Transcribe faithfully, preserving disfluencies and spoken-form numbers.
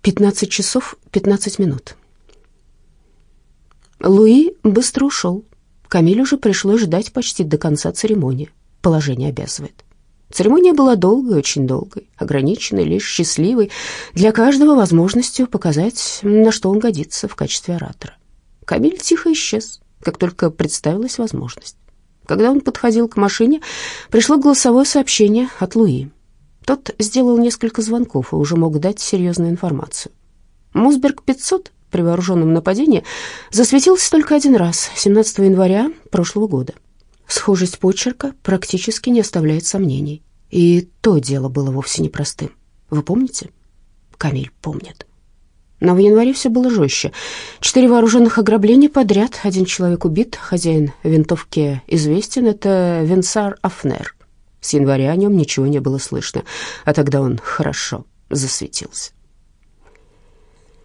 пятнадцать часов пятнадцать минут. Луи быстро ушел. Камилю же пришлось ждать почти до конца церемонии. Положение обязывает. Церемония была долгой, очень долгой, ограниченной, лишь счастливой, для каждого возможностью показать, на что он годится в качестве оратора. Камиль тихо исчез, как только представилась возможность. Когда он подходил к машине, пришло голосовое сообщение от Луи. Тот сделал несколько звонков и уже мог дать серьезную информацию. Мосберг пятьсот при вооруженном нападении засветился только один раз, семнадцатого января прошлого года. Схожесть почерка практически не оставляет сомнений. И то дело было вовсе непростым. Вы помните? Камиль помнит. Но в январе все было жестче. Четыре вооруженных ограбления подряд. Один человек убит, хозяин винтовки известен. Это Венсар Афнер. С января о нем ничего не было слышно, а тогда он хорошо засветился.